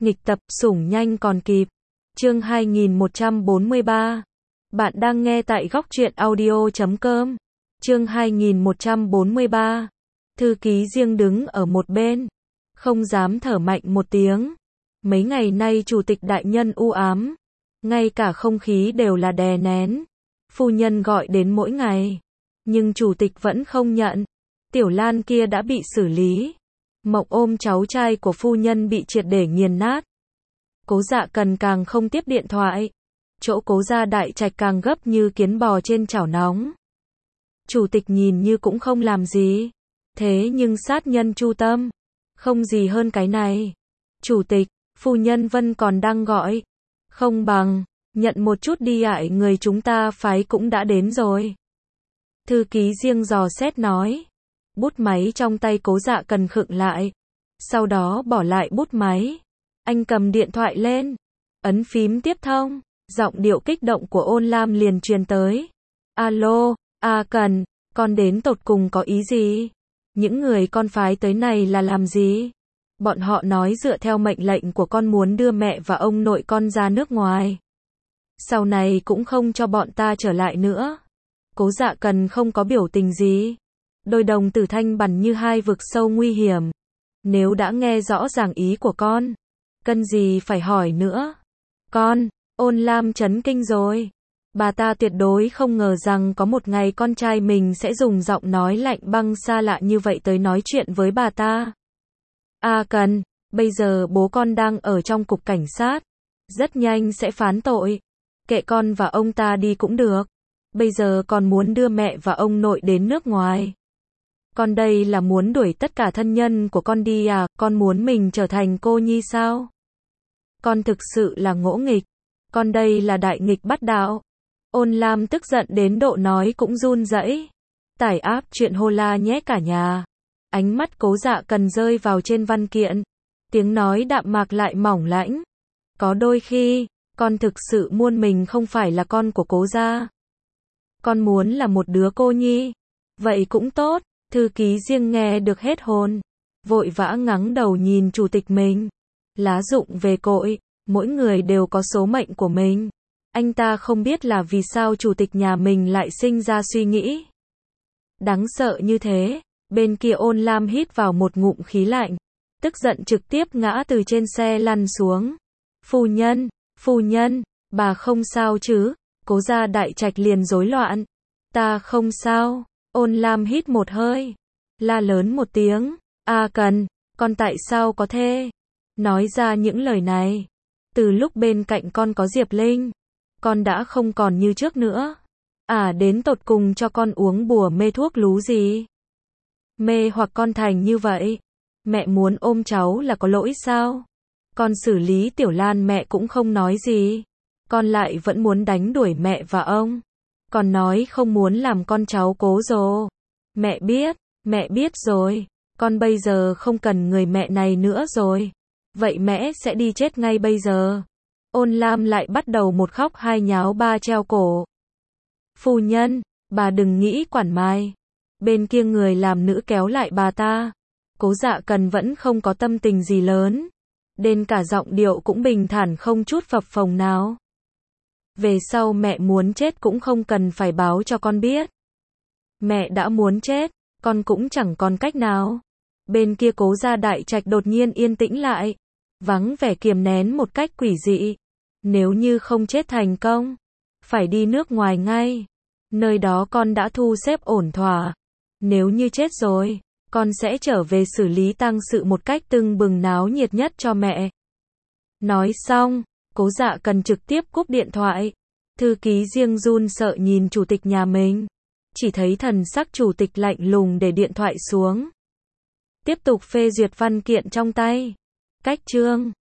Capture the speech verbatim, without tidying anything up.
Nghịch tập, sủng nhanh còn kịp. Chương hai nghìn một trăm bốn mươi ba. Bạn đang nghe tại góc truyện audio chấm com. Chương hai nghìn một trăm bốn mươi ba. Thư ký riêng đứng ở một bên, không dám thở mạnh một tiếng. Mấy ngày nay chủ tịch đại nhân u ám, ngay cả không khí đều là đè nén. Phu nhân gọi đến mỗi ngày, nhưng chủ tịch vẫn không nhận. Tiểu Lan kia đã bị xử lý. Mộng ôm cháu trai của phu nhân bị triệt để nghiền nát. Cố Dạ Cần càng không tiếp điện thoại. Chỗ Cố gia đại trạch càng gấp như kiến bò trên chảo nóng. Chủ tịch nhìn như cũng không làm gì. Thế nhưng sát nhân chu tâm. Không gì hơn cái này. Chủ tịch, phu nhân Vân còn đang gọi. Không bằng, nhận một chút đi ạ, người chúng ta phái cũng đã đến rồi. Thư ký riêng dò xét nói. Bút máy trong tay Cố Dạ Cần khựng lại. Sau đó bỏ lại bút máy. Anh cầm điện thoại lên. Ấn phím tiếp thông. Giọng điệu kích động của Ôn Lam liền truyền tới. Alo, A Cần, con đến tột cùng có ý gì? Những người con phái tới này là làm gì? Bọn họ nói dựa theo mệnh lệnh của con muốn đưa mẹ và ông nội con ra nước ngoài. Sau này cũng không cho bọn ta trở lại nữa. Cố Dạ Cần không có biểu tình gì. Đôi đồng tử thanh bằn như hai vực sâu nguy hiểm. Nếu đã nghe rõ ràng ý của con, cần gì phải hỏi nữa. Con, Ôn Lam chấn kinh rồi. Bà ta tuyệt đối không ngờ rằng có một ngày con trai mình sẽ dùng giọng nói lạnh băng xa lạ như vậy tới nói chuyện với bà ta. A Cần, bây giờ bố con đang ở trong cục cảnh sát. Rất nhanh sẽ phán tội. Kệ con và ông ta đi cũng được. Bây giờ con muốn đưa mẹ và ông nội đến nước ngoài. Con đây là muốn đuổi tất cả thân nhân của con đi à? Con muốn mình trở thành cô nhi sao? Con thực sự là ngỗ nghịch. Con đây là đại nghịch bắt đạo. Ôn Lam tức giận đến độ nói cũng run rẩy. Tải app chuyện hô la nhé cả nhà. Ánh mắt Cố Dạ Cần rơi vào trên văn kiện. Tiếng nói đạm mạc lại mỏng lãnh. Có đôi khi, con thực sự muốn mình không phải là con của Cố gia. Con muốn là một đứa cô nhi. Vậy cũng tốt. Thư ký riêng nghe được hết hồn. Vội vã ngẩng đầu nhìn chủ tịch mình. Lá rụng về cội. Mỗi người đều có số mệnh của mình. Anh ta không biết là vì sao chủ tịch nhà mình lại sinh ra suy nghĩ đáng sợ như thế. Bên kia Ôn Lam hít vào một ngụm khí lạnh. Tức giận trực tiếp ngã từ trên xe lăn xuống. Phu nhân, phu nhân, bà không sao chứ? Cố gia đại trạch liền rối loạn. Ta không sao. Ôn Lam hít một hơi. La lớn một tiếng. A Cần, con tại sao có thể nói ra những lời này? Từ lúc bên cạnh con có Diệp Linh, con đã không còn như trước nữa. À đến tột cùng cho con uống bùa mê thuốc lú gì? Mê hoặc con thành như vậy. Mẹ muốn ôm cháu là có lỗi sao? Con xử lý Tiểu Lan mẹ cũng không nói gì. Con lại vẫn muốn đánh đuổi mẹ và ông. Con nói không muốn làm con cháu Cố Dồ. Mẹ biết, mẹ biết rồi. Con bây giờ không cần người mẹ này nữa rồi. Vậy mẹ sẽ đi chết ngay bây giờ. Ôn Lam lại bắt đầu một khóc hai nháo ba treo cổ. Phu nhân, bà đừng nghĩ quản mai. Bên kia người làm nữ kéo lại bà ta. Cố Dạ Cần vẫn không có tâm tình gì lớn. Đến cả giọng điệu cũng bình thản không chút phập phồng nào. Về sau mẹ muốn chết cũng không cần phải báo cho con biết. Mẹ đã muốn chết, con cũng chẳng còn cách nào. Bên kia Cố gia đại trạch đột nhiên yên tĩnh lại. Vắng vẻ kiềm nén một cách quỷ dị. Nếu như không chết thành công, phải đi nước ngoài ngay. Nơi đó con đã thu xếp ổn thỏa. Nếu như chết rồi, con sẽ trở về xử lý tang sự một cách tưng bừng náo nhiệt nhất cho mẹ. Nói xong, Cố Dạ Cần trực tiếp cúp điện thoại. Thư ký riêng run sợ nhìn chủ tịch nhà mình. Chỉ thấy thần sắc chủ tịch lạnh lùng để điện thoại xuống. Tiếp tục phê duyệt văn kiện trong tay. Cách chương